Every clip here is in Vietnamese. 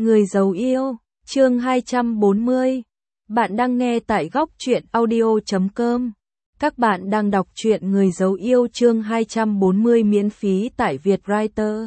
Người giấu yêu, chương 240. Bạn đang nghe tại góc truyện audio.com. Các bạn đang đọc truyện Người giấu yêu chương 240 miễn phí tại Vietwriter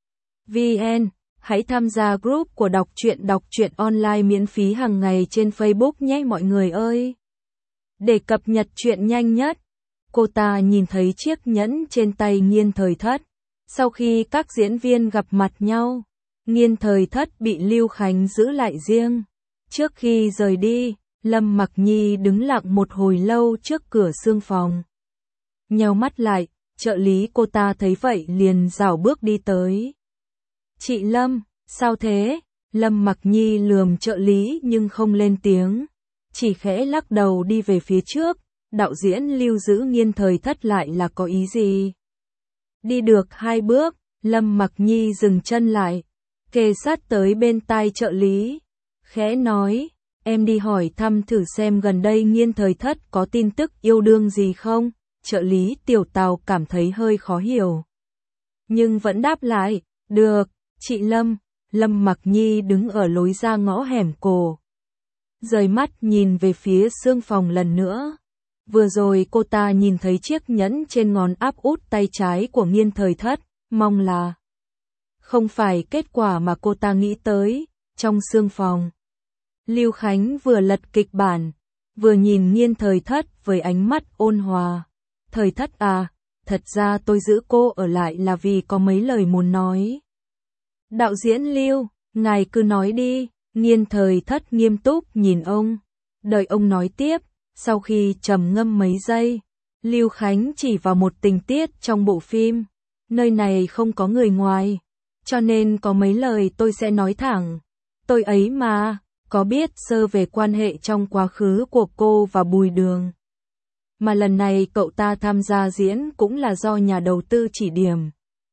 VN. Hãy tham gia group của đọc truyện online miễn phí hàng ngày trên Facebook nhé mọi người ơi. Để cập nhật truyện nhanh nhất, cô ta nhìn thấy chiếc nhẫn trên tay Nghiên Thời Thất. Sau khi các diễn viên gặp mặt nhau, Nghiên Thời Thất bị Lưu Khánh giữ lại riêng. Trước khi rời đi, Lâm Mặc Nhi đứng lặng một hồi lâu trước cửa xương phòng. Nheo mắt lại, trợ lý cô ta thấy vậy liền rảo bước đi tới. Chị Lâm, sao thế? Lâm Mặc Nhi lườm trợ lý nhưng không lên tiếng, chỉ khẽ lắc đầu đi về phía trước. Đạo diễn Lưu giữ Nghiên Thời Thất lại là có ý gì? Đi được 2 bước, Lâm Mặc Nhi dừng chân lại, kề sát tới bên tai trợ lý, khẽ nói, em đi hỏi thăm thử xem gần đây Nghiên Thời Thất có tin tức yêu đương gì không? Trợ lý Tiểu Tào cảm thấy hơi khó hiểu, nhưng vẫn đáp lại, được, chị Lâm. Lâm Mặc Nhi đứng ở lối ra ngõ hẻm cổ, rời mắt nhìn về phía xương phòng lần nữa. Vừa rồi cô ta nhìn thấy chiếc nhẫn trên ngón áp út tay trái của Nghiên Thời Thất, mong là không phải kết quả mà cô ta nghĩ tới. Trong xương phòng, Lưu Khánh vừa lật kịch bản, vừa nhìn Nghiên Thời Thất với ánh mắt ôn hòa. Thời Thất à, thật ra tôi giữ cô ở lại là vì có mấy lời muốn nói. Đạo diễn Lưu, ngài cứ nói đi. Nghiên Thời Thất nghiêm túc nhìn ông, đợi ông nói tiếp. Sau khi trầm ngâm mấy giây, Lưu Khánh chỉ vào một tình tiết trong bộ phim. Nơi này không có người ngoài, cho nên có mấy lời tôi sẽ nói thẳng. Tôi ấy mà, có biết sơ về quan hệ trong quá khứ của cô và Bùi Đường. Mà lần này cậu ta tham gia diễn cũng là do nhà đầu tư chỉ điểm.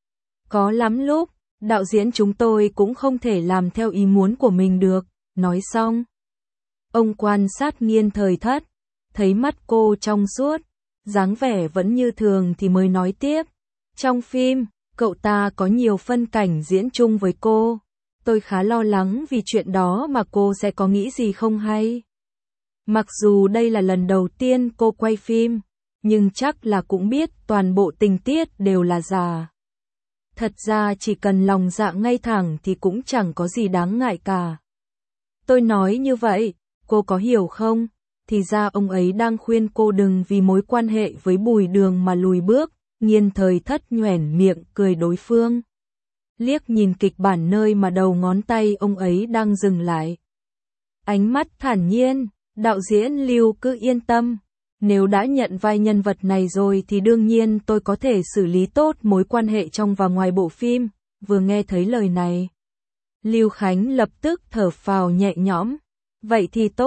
Có lắm lúc, đạo diễn chúng tôi cũng không thể làm theo ý muốn của mình được. Nói xong, ông quan sát Nghiên Thời Thất, thấy mắt cô trong suốt, dáng vẻ vẫn như thường thì mới nói tiếp. Trong phim, cậu ta có nhiều phân cảnh diễn chung với cô. Tôi khá lo lắng vì chuyện đó mà cô sẽ có nghĩ gì không hay. Mặc dù đây là lần đầu tiên cô quay phim, nhưng chắc là cũng biết toàn bộ tình tiết đều là giả. Thật ra chỉ cần lòng dạ ngay thẳng thì cũng chẳng có gì đáng ngại cả. Tôi nói như vậy, cô có hiểu không? Thì ra ông ấy đang khuyên cô đừng vì mối quan hệ với Bùi Đường mà lùi bước. Nghiên Thời Thất nhoẻn miệng cười đối phương, liếc nhìn kịch bản nơi mà đầu ngón tay ông ấy đang dừng lại. Ánh mắt thản nhiên, đạo diễn Lưu cứ yên tâm, nếu đã nhận vai nhân vật này rồi thì đương nhiên tôi có thể xử lý tốt mối quan hệ trong và ngoài bộ phim. Vừa nghe thấy lời này, Lưu Khánh lập tức thở phào nhẹ nhõm. Vậy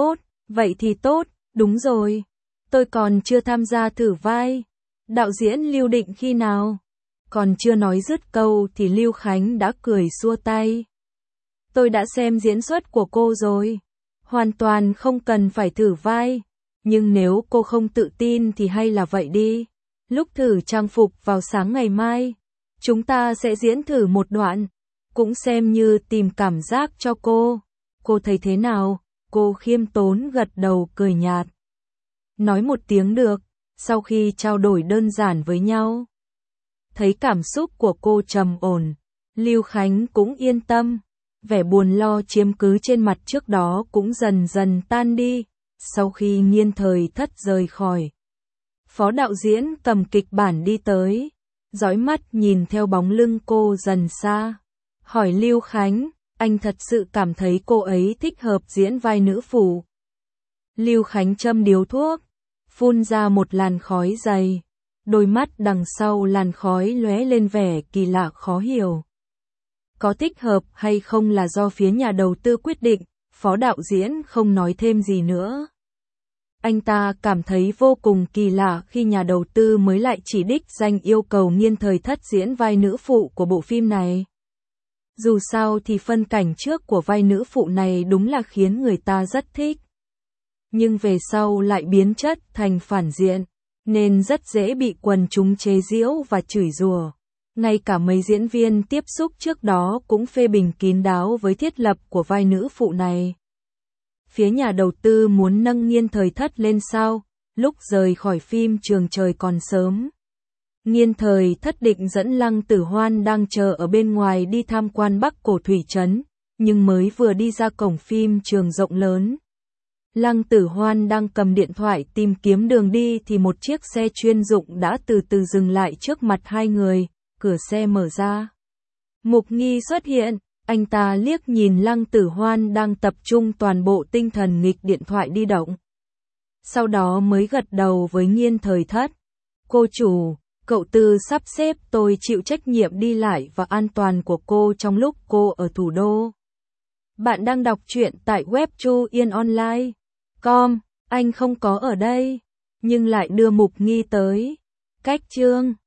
thì tốt, đúng rồi. Tôi còn chưa tham gia thử vai. Đạo diễn Lưu định khi nào? Còn chưa nói dứt câu thì Lưu Khánh đã cười xua tay. Tôi đã xem diễn xuất của cô rồi. Hoàn toàn không cần phải thử vai. Nhưng nếu cô không tự tin thì hay là vậy đi. Lúc thử trang phục vào sáng ngày mai, chúng ta sẽ diễn thử một đoạn. Cũng xem như tìm cảm giác cho cô. Cô thấy thế nào? Cô khiêm tốn gật đầu cười nhạt. Nói một tiếng được. Sau khi trao đổi đơn giản với nhau, thấy cảm xúc của cô trầm ổn, Lưu Khánh cũng yên tâm, vẻ buồn lo chiếm cứ trên mặt trước đó cũng dần dần tan đi. Sau khi Nghiên Thời Thất rời khỏi, phó đạo diễn cầm kịch bản đi tới, dõi mắt nhìn theo bóng lưng cô dần xa, hỏi Lưu Khánh, anh thật sự cảm thấy cô ấy thích hợp diễn vai nữ phụ? Lưu Khánh châm điếu thuốc, phun ra một làn khói dày, đôi mắt đằng sau làn khói lóe lên vẻ kỳ lạ khó hiểu. Có thích hợp hay không là do phía nhà đầu tư quyết định, phó đạo diễn không nói thêm gì nữa. Anh ta cảm thấy vô cùng kỳ lạ khi nhà đầu tư mới lại chỉ đích danh yêu cầu Nghiên Thời Thất diễn vai nữ phụ của bộ phim này. Dù sao thì phân cảnh trước của vai nữ phụ này đúng là khiến người ta rất thích. Nhưng về sau lại biến chất thành phản diện, nên rất dễ bị quần chúng chế giễu và chửi rủa. Ngay cả mấy diễn viên tiếp xúc trước đó cũng phê bình kín đáo với thiết lập của vai nữ phụ này. Phía nhà đầu tư muốn nâng Nghiên Thời Thất lên sao, lúc rời khỏi phim trường trời còn sớm. Nghiên Thời Thất định dẫn Lăng Tử Hoan đang chờ ở bên ngoài đi tham quan Bắc Cổ Thủy Trấn, nhưng mới vừa đi ra cổng phim trường rộng lớn. Lăng Tử Hoan đang cầm điện thoại tìm kiếm đường đi thì một chiếc xe chuyên dụng đã từ từ dừng lại trước mặt hai người, cửa xe mở ra. Mục Nghi xuất hiện, anh ta liếc nhìn Lăng Tử Hoan đang tập trung toàn bộ tinh thần nghịch điện thoại di động. Sau đó mới gật đầu với Nghiên Thời Thất. Cô chủ, cậu Tư sắp xếp tôi chịu trách nhiệm đi lại và an toàn của cô trong lúc cô ở thủ đô. Bạn đang đọc truyện tại web chuyenonline.com, anh không có ở đây, nhưng lại đưa Mục Nghi tới. Cách chương